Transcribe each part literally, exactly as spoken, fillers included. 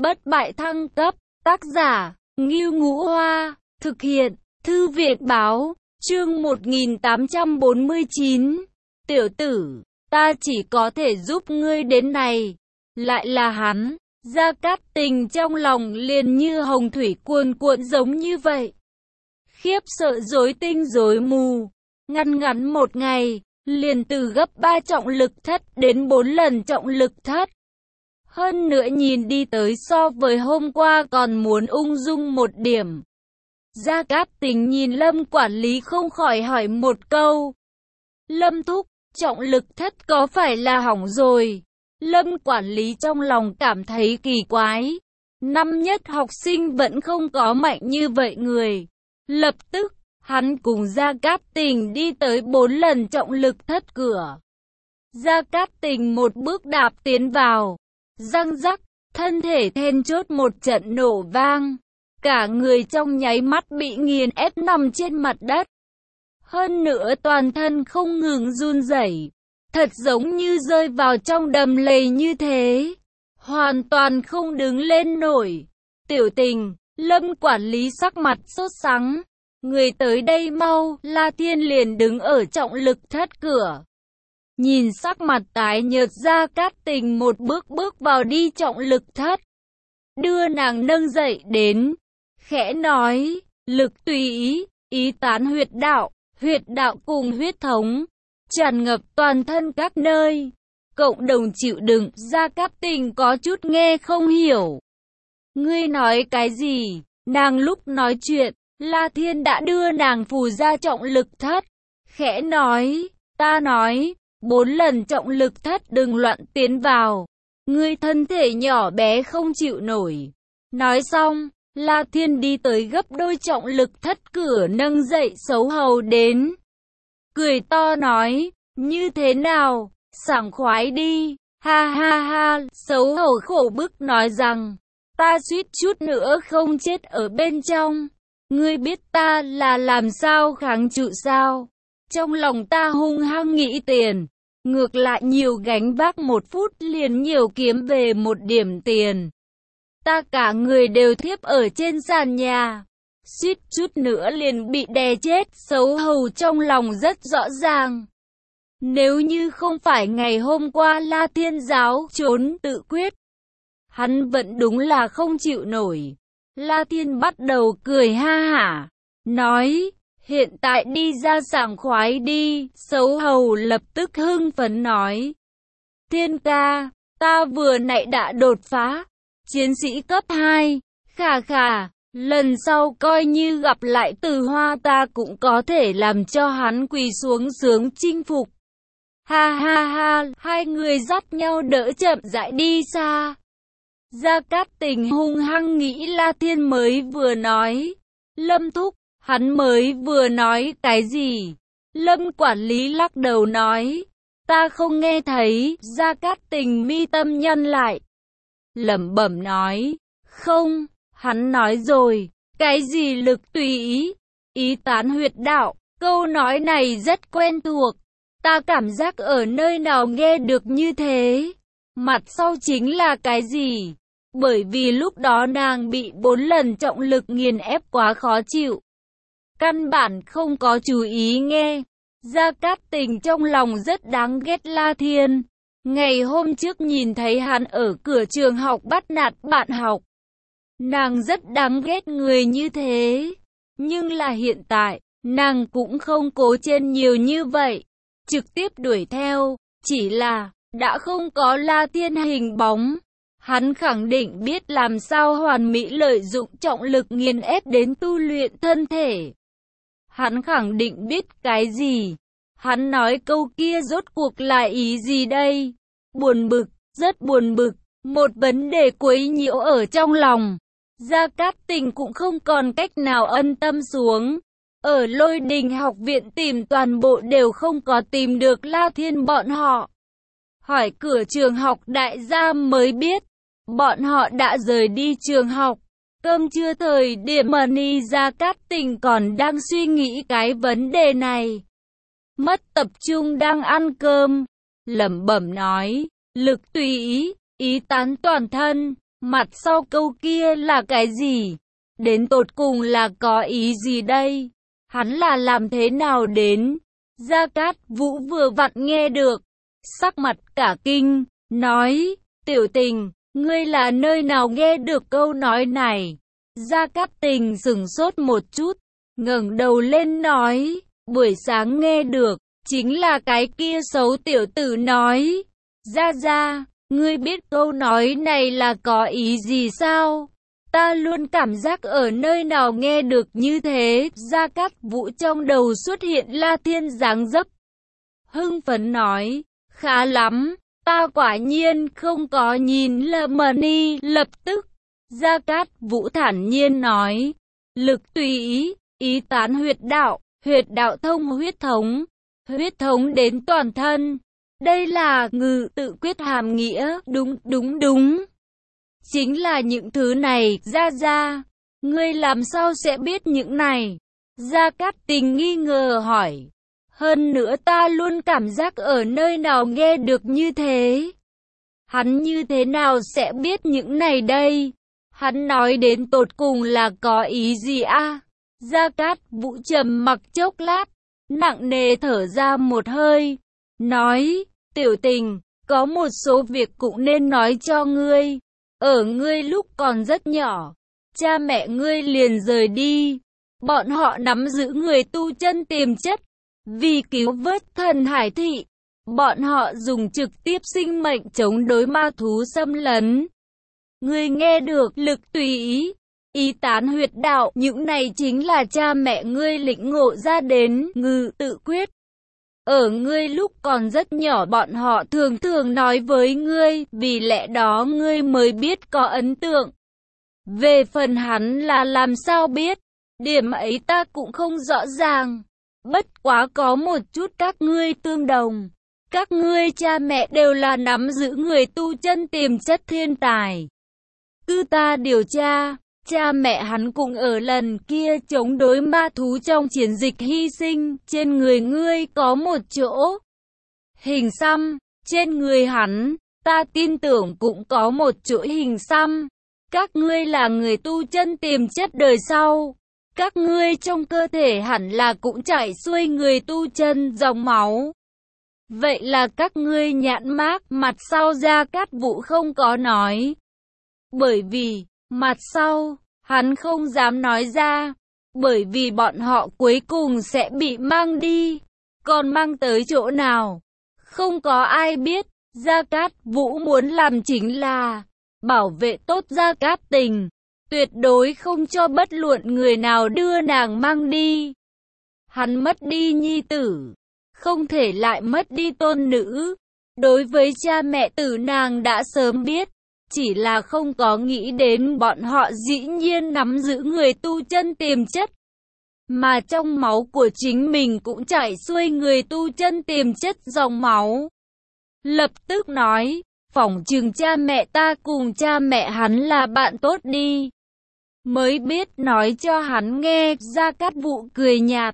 bất bại thăng cấp, tác giả, Ngưu Ngũ Hoa, thực hiện, Thư viện Báo, chương một nghìn tám trăm bốn mươi chín. Tiểu tử, ta chỉ có thể giúp ngươi đến này. Lại là hắn. Gia Cát Tình trong lòng liền như hồng thủy cuồn cuộn giống như vậy. Khiếp sợ rối tinh rối mù. Ngăn ngắn một ngày, liền từ gấp ba trọng lực thất đến bốn lần trọng lực thất. Hơn nữa nhìn đi tới so với hôm qua còn muốn ung dung một điểm. Gia Cát Tình nhìn Lâm quản lý không khỏi hỏi một câu. Lâm thúc, trọng lực thất có phải là hỏng rồi? Lâm quản lý trong lòng cảm thấy kỳ quái. Năm nhất học sinh vẫn không có mạnh như vậy người. Lập tức, hắn cùng Gia Cát Tình đi tới bốn lần trọng lực thất cửa. Gia Cát Tình một bước đạp tiến vào. Răng rắc, thân thể then chốt một trận nổ vang. Cả người trong nháy mắt bị nghiền ép nằm trên mặt đất. Hơn nữa toàn thân không ngừng run rẩy, thật giống như rơi vào trong đầm lầy như thế. Hoàn toàn không đứng lên nổi. Tiểu Tình, Lâm quản lý sắc mặt sốt sắng. Người tới đây mau, La Thiên liền đứng ở trọng lực thất cửa. Nhìn sắc mặt tái nhợt Gia Cát Tình một bước bước vào đi trọng lực thất. Đưa nàng nâng dậy đến. Khẽ nói, lực tùy ý, ý tán huyệt đạo, huyệt đạo cùng huyết thống, tràn ngập toàn thân các nơi. Cộng đồng chịu đựng, Gia Cát Tình có chút nghe không hiểu. Ngươi nói cái gì? Nàng lúc nói chuyện, La Thiên đã đưa nàng phù ra trọng lực thất. Khẽ nói, ta nói, bốn lần trọng lực thất đừng loạn tiến vào. Ngươi thân thể nhỏ bé không chịu nổi. Nói xong, La Thiên đi tới gấp đôi trọng lực thất cửa nâng dậy xấu hầu đến. Cười to nói, như thế nào, sảng khoái đi, ha ha ha, xấu hầu khổ bức nói rằng, ta suýt chút nữa không chết ở bên trong. Ngươi biết ta là làm sao kháng trụ sao? Trong lòng ta hung hăng nghĩ tiền, ngược lại nhiều gánh vác một phút liền nhiều kiếm về một điểm tiền. Ta cả người đều thiếp ở trên sàn nhà, suýt chút nữa liền bị đè chết. Xấu hầu trong lòng rất rõ ràng. Nếu như không phải ngày hôm qua La Thiên giáo trốn tự quyết, hắn vẫn đúng là không chịu nổi. La Thiên bắt đầu cười ha hả, nói, hiện tại đi ra sảng khoái đi. Xấu hầu lập tức hưng phấn nói, Thiên ca, ta vừa nãy đã đột phá chiến sĩ cấp hai, khà khà, lần sau coi như gặp lại Từ Hoa ta cũng có thể làm cho hắn quỳ xuống sướng chinh phục. Ha ha ha, hai người dắt nhau đỡ chậm rãi đi xa. Gia Cát Tình hung hăng nghĩ La Thiên mới vừa nói. Lâm thúc, hắn mới vừa nói cái gì? Lâm quản lý lắc đầu nói, ta không nghe thấy. Gia Cát Tình mi tâm nhăn lại, lẩm bẩm nói, không, hắn nói rồi, cái gì lực tùy ý, ý tán huyệt đạo, câu nói này rất quen thuộc, ta cảm giác ở nơi nào nghe được như thế. Mặt sau chính là cái gì? Bởi vì lúc đó nàng bị bốn lần trọng lực nghiền ép quá khó chịu, căn bản không có chú ý nghe. Gia Cát Tình trong lòng rất đáng ghét La Thiên. Ngày hôm trước nhìn thấy hắn ở cửa trường học bắt nạt bạn học, nàng rất đáng ghét người như thế. Nhưng là hiện tại, nàng cũng không cố trên nhiều như vậy, trực tiếp đuổi theo. Chỉ là, đã không có La Thiên hình bóng, hắn khẳng định biết làm sao hoàn mỹ lợi dụng trọng lực nghiền ép đến tu luyện thân thể. Hắn khẳng định biết cái gì. Hắn nói câu kia rốt cuộc là ý gì đây? Buồn bực, rất buồn bực, một vấn đề quấy nhiễu ở trong lòng. Gia Cát Tình cũng không còn cách nào ân tâm xuống. Ở Lôi Đình học viện tìm toàn bộ đều không có tìm được La Thiên bọn họ. Hỏi cửa trường học đại gia mới biết, bọn họ đã rời đi trường học. Cơm trưa thời điểm Mani Gia Cát Tình còn đang suy nghĩ cái vấn đề này. Mất tập trung đang ăn cơm, lẩm bẩm nói, lực tùy ý, ý tán toàn thân, Mặt sau câu kia là cái gì? Đến tột cùng là có ý gì đây? Hắn là làm thế nào đến? Gia Cát Vũ vừa vặn nghe được, sắc mặt cả kinh, nói, Tiểu Tình, ngươi là nơi nào nghe được câu nói này? Gia Cát Tình sửng sốt một chút, ngẩng đầu lên nói, buổi sáng nghe được, chính là cái kia xấu tiểu tử nói. Gia Gia, ngươi biết câu nói này là có ý gì sao? Ta luôn cảm giác ở nơi nào nghe được như thế. Gia Cát Vũ trong đầu xuất hiện La Thiên dáng dấp, hưng phấn nói, khá lắm, ta quả nhiên không có nhìn lầm đi. Lập tức, Gia Cát Vũ thản nhiên nói, lực tùy ý, ý tán huyệt đạo, huyệt đạo thông huyết thống, huyết thống đến toàn thân. Đây là ngự tự quyết hàm nghĩa, đúng, đúng, đúng. Chính là những thứ này. Gia Gia, ngươi làm sao sẽ biết những này? Gia Cát Tình nghi ngờ hỏi. Hơn nữa ta luôn cảm giác ở nơi nào nghe được như thế. Hắn như thế nào sẽ biết những này đây? Hắn nói đến tột cùng là có ý gì a? À? Gia Cát Vũ trầm mặc chốc lát, nặng nề thở ra một hơi, nói, Tiểu Tình, có một số việc cũng nên nói cho ngươi. Ở ngươi lúc còn rất nhỏ, cha mẹ ngươi liền rời đi. Bọn họ nắm giữ người tu chân tiềm chất. Vì cứu vớt thần hải thị, bọn họ dùng trực tiếp sinh mệnh chống đối ma thú xâm lấn. Ngươi nghe được lực tùy ý, ý tán huyệt đạo, những này chính là cha mẹ ngươi lĩnh ngộ ra đến ngự tự quyết. Ở ngươi lúc còn rất nhỏ bọn họ thường thường nói với ngươi, vì lẽ đó ngươi mới biết có ấn tượng. Về phần hắn là làm sao biết, điểm ấy ta cũng không rõ ràng. Bất quá có một chút các ngươi tương đồng. Các ngươi cha mẹ đều là nắm giữ người tu chân tiềm chất thiên tài. Cứ ta điều tra, cha mẹ hắn cũng ở lần kia chống đối ma thú trong chiến dịch hy sinh. Trên người ngươi có một chỗ hình xăm, trên người hắn, ta tin tưởng cũng có một chỗ hình xăm. Các ngươi là người tu chân tiềm chất đời sau. Các ngươi trong cơ thể hẳn là cũng chảy xuôi người tu chân dòng máu. Vậy là các ngươi nhãn mác. Mặt sau Gia Cát Vũ không có nói. Bởi vì, mặt sau, hắn không dám nói ra. Bởi vì bọn họ cuối cùng sẽ bị mang đi. Còn mang tới chỗ nào? Không có ai biết. Gia Cát Vũ muốn làm chính là bảo vệ tốt Gia Cát Tình. Tuyệt đối không cho bất luận người nào đưa nàng mang đi. Hắn mất đi nhi tử, không thể lại mất đi tôn nữ. Đối với cha mẹ tử nàng đã sớm biết, chỉ là không có nghĩ đến bọn họ dĩ nhiên nắm giữ người tu chân tiềm chất. Mà trong máu của chính mình cũng chảy xuôi người tu chân tiềm chất dòng máu. Lập tức nói, phỏng chừng cha mẹ ta cùng cha mẹ hắn là bạn tốt đi. Mới biết nói cho hắn nghe. Gia Cát Vũ cười nhạt,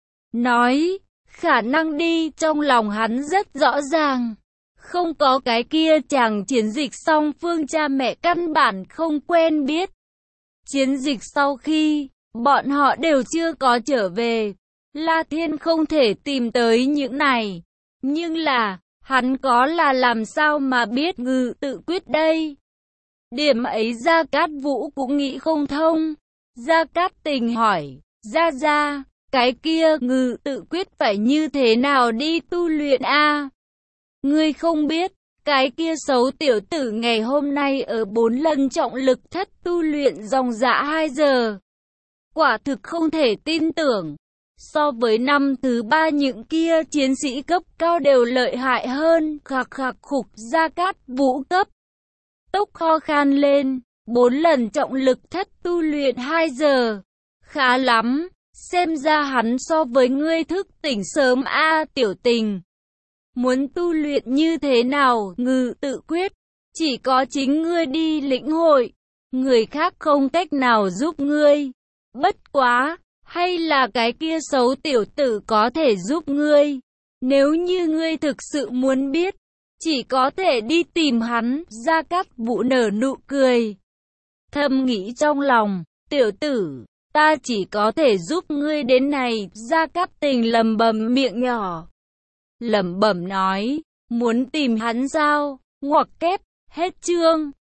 nói, khả năng đi. Trong lòng hắn rất rõ ràng, không có cái kia chàng chiến dịch song phương cha mẹ căn bản không quen biết. Chiến dịch sau khi, bọn họ đều chưa có trở về. La Thiên không thể tìm tới những này. Nhưng là, hắn có là làm sao mà biết ngự tự quyết đây? Điểm ấy Gia Cát Vũ cũng nghĩ không thông. Gia Cát Tình hỏi, Gia Gia, cái kia ngự tự quyết phải như thế nào đi tu luyện a? Ngươi không biết, cái kia xấu tiểu tử ngày hôm nay ở bốn lần trọng lực thất tu luyện dòng dã hai giờ. Quả thực không thể tin tưởng. So với năm thứ ba những kia chiến sĩ cấp cao đều lợi hại hơn. Khạc khạc khục. Gia Cát Vũ cấp tốc kho khan lên, bốn lần trọng lực thất tu luyện hai giờ. Khá lắm, xem ra hắn so với ngươi thức tỉnh sớm a. Tiểu Tình. Muốn tu luyện như thế nào, ngự tự quyết, chỉ có chính ngươi đi lĩnh hội, người khác không cách nào giúp ngươi. Bất quá, hay là cái kia xấu tiểu tử có thể giúp ngươi. Nếu như ngươi thực sự muốn biết, chỉ có thể đi tìm hắn. Gia Cát Vũ nở nụ cười. Thầm nghĩ trong lòng, tiểu tử, ta chỉ có thể giúp ngươi đến này. Gia Cát Tình lẩm bẩm miệng nhỏ, lẩm bẩm nói, muốn tìm hắn sao? Ngoặc kép, hết chương.